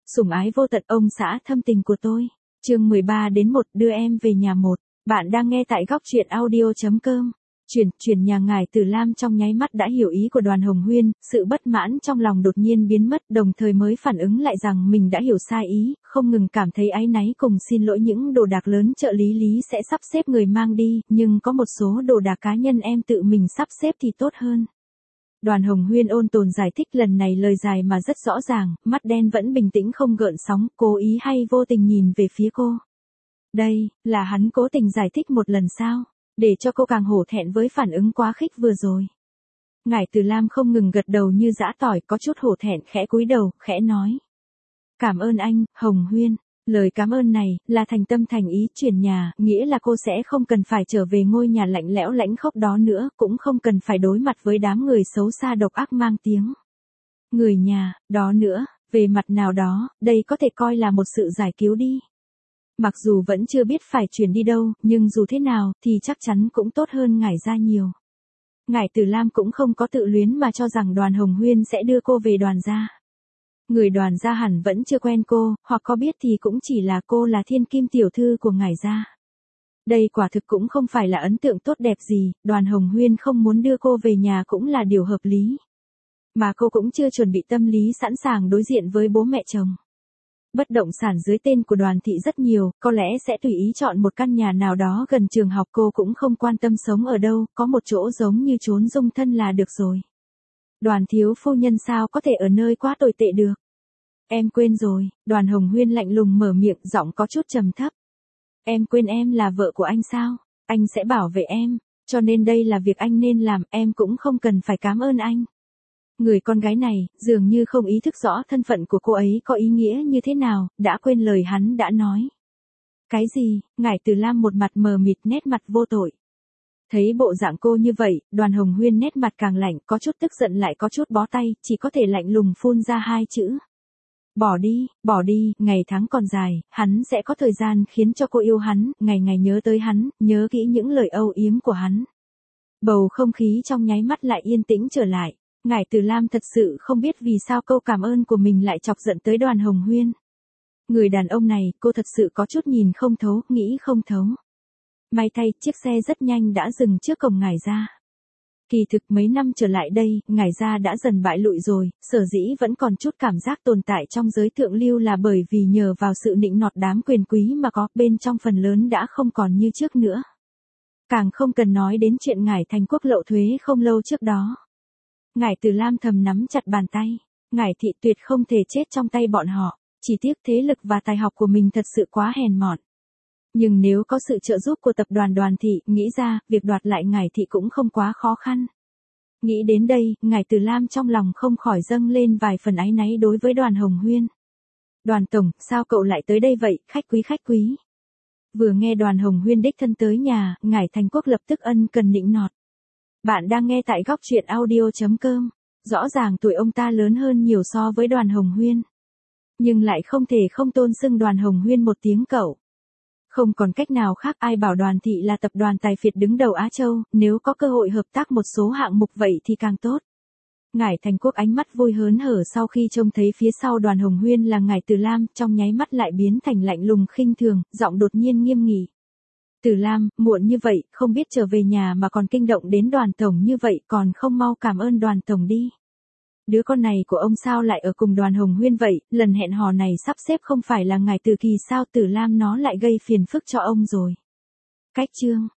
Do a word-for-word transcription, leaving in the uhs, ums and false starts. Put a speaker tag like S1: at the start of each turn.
S1: Sủng ái vô tận ông xã thâm tình của tôi. Chương mười ba đến một đưa em về nhà một. Bạn đang nghe tại góc truyện audio chấm com. Chuyển, chuyển nhà ngài Từ Lam trong nháy mắt đã hiểu ý của Đoàn Hồng Huyên, sự bất mãn trong lòng đột nhiên biến mất, đồng thời mới phản ứng lại rằng mình đã hiểu sai ý, không ngừng cảm thấy áy náy cùng xin lỗi những đồ đạc lớn trợ lý lý sẽ sắp xếp người mang đi, nhưng có một số đồ đạc cá nhân em tự mình sắp xếp thì tốt hơn. Đoàn Hồng Huyên ôn tồn giải thích lần này lời dài mà rất rõ ràng, mắt đen vẫn bình tĩnh không gợn sóng, cố ý hay vô tình nhìn về phía cô. Đây, là hắn cố tình giải thích một lần sao, để cho cô càng hổ thẹn với phản ứng quá khích vừa rồi. Ngải Từ Lam không ngừng gật đầu như giã tỏi, có chút hổ thẹn khẽ cúi đầu, khẽ nói. Cảm ơn anh, Hồng Huyên. Lời cảm ơn này, là thành tâm thành ý chuyển nhà, nghĩa là cô sẽ không cần phải trở về ngôi nhà lạnh lẽo lãnh khốc đó nữa, cũng không cần phải đối mặt với đám người xấu xa độc ác mang tiếng. Người nhà, đó nữa, về mặt nào đó, đây có thể coi là một sự giải cứu đi. Mặc dù vẫn chưa biết phải chuyển đi đâu, nhưng dù thế nào, thì chắc chắn cũng tốt hơn Ngải ra nhiều. Ngải Từ Lam cũng không có tự luyến mà cho rằng Đoàn Hồng Huyên sẽ đưa cô về Đoàn gia. Người Đoàn gia hẳn vẫn chưa quen cô, hoặc có biết thì cũng chỉ là cô là thiên kim tiểu thư của Ngải gia. Đây quả thực cũng không phải là ấn tượng tốt đẹp gì, Đoàn Hồng Huyên không muốn đưa cô về nhà cũng là điều hợp lý. Mà cô cũng chưa chuẩn bị tâm lý sẵn sàng đối diện với bố mẹ chồng. Bất động sản dưới tên của Đoàn thị rất nhiều, có lẽ sẽ tùy ý chọn một căn nhà nào đó gần trường học, cô cũng không quan tâm sống ở đâu, có một chỗ giống như trốn dung thân là được rồi. Đoàn thiếu phu nhân sao có thể ở nơi quá tồi tệ được. Em quên rồi, Đoàn Hồng Huyên lạnh lùng mở miệng, giọng có chút trầm thấp. Em quên em là vợ của anh sao, anh sẽ bảo vệ em, cho nên đây là việc anh nên làm, em cũng không cần phải cảm ơn anh. Người con gái này, dường như không ý thức rõ thân phận của cô ấy có ý nghĩa như thế nào, đã quên lời hắn đã nói. Cái gì, Ngải Từ Lam một mặt mờ mịt, nét mặt vô tội. Thấy bộ dạng cô như vậy, Đoàn Hồng Huyên nét mặt càng lạnh, có chút tức giận lại có chút bó tay, chỉ có thể lạnh lùng phun ra hai chữ. Bỏ đi, bỏ đi, ngày tháng còn dài, hắn sẽ có thời gian khiến cho cô yêu hắn, ngày ngày nhớ tới hắn, nhớ kỹ những lời âu yếm của hắn. Bầu không khí trong nháy mắt lại yên tĩnh trở lại. Ngải Từ Lam thật sự không biết vì sao câu cảm ơn của mình lại chọc giận tới Đoàn Hồng Huyên. Người đàn ông này, cô thật sự có chút nhìn không thấu, nghĩ không thấu. May thay, chiếc xe rất nhanh đã dừng trước cổng Ngải gia. Kỳ thực mấy năm trở lại đây, Ngải gia đã dần bại lụi rồi, sở dĩ vẫn còn chút cảm giác tồn tại trong giới thượng lưu là bởi vì nhờ vào sự nịnh nọt đám quyền quý mà có, bên trong phần lớn đã không còn như trước nữa. Càng không cần nói đến chuyện Ngải thành quốc lậu thuế không lâu trước đó. Ngải Từ Lam thầm nắm chặt bàn tay, Ngải thị tuyệt không thể chết trong tay bọn họ, chỉ tiếc thế lực và tài học của mình thật sự quá hèn mọn. Nhưng nếu có sự trợ giúp của tập đoàn Đoàn thị, nghĩ ra, việc đoạt lại Ngải thị cũng không quá khó khăn. Nghĩ đến đây, Ngải Từ Lam trong lòng không khỏi dâng lên vài phần áy náy đối với Đoàn Hồng Huyên. Đoàn tổng, sao cậu lại tới đây vậy, khách quý khách quý. Vừa nghe Đoàn Hồng Huyên đích thân tới nhà, Ngải thành quốc lập tức ân cần nịnh nọt. Bạn đang nghe tại góc truyện audio chấm com. Rõ ràng tuổi ông ta lớn hơn nhiều so với Đoàn Hồng Huyên. Nhưng lại không thể không tôn xưng Đoàn Hồng Huyên một tiếng cậu. Không còn cách nào khác, ai bảo Đoàn thị là tập đoàn tài phiệt đứng đầu Á Châu, nếu có cơ hội hợp tác một số hạng mục vậy thì càng tốt. Ngải thành quốc ánh mắt vui hớn hở sau khi trông thấy phía sau Đoàn Hồng Huyên là Ngải Từ Lam, trong nháy mắt lại biến thành lạnh lùng khinh thường, giọng đột nhiên nghiêm nghị. Từ Lam, muộn như vậy, không biết trở về nhà mà còn kinh động đến Đoàn tổng như vậy, còn không mau cảm ơn Đoàn tổng đi. Đứa con này của ông sao lại ở cùng Đoàn Hồng Huyên vậy, lần hẹn hò này sắp xếp không phải là Ngải Từ Kỳ sao, Từ Lam nó lại gây phiền phức cho ông rồi. Cách chương,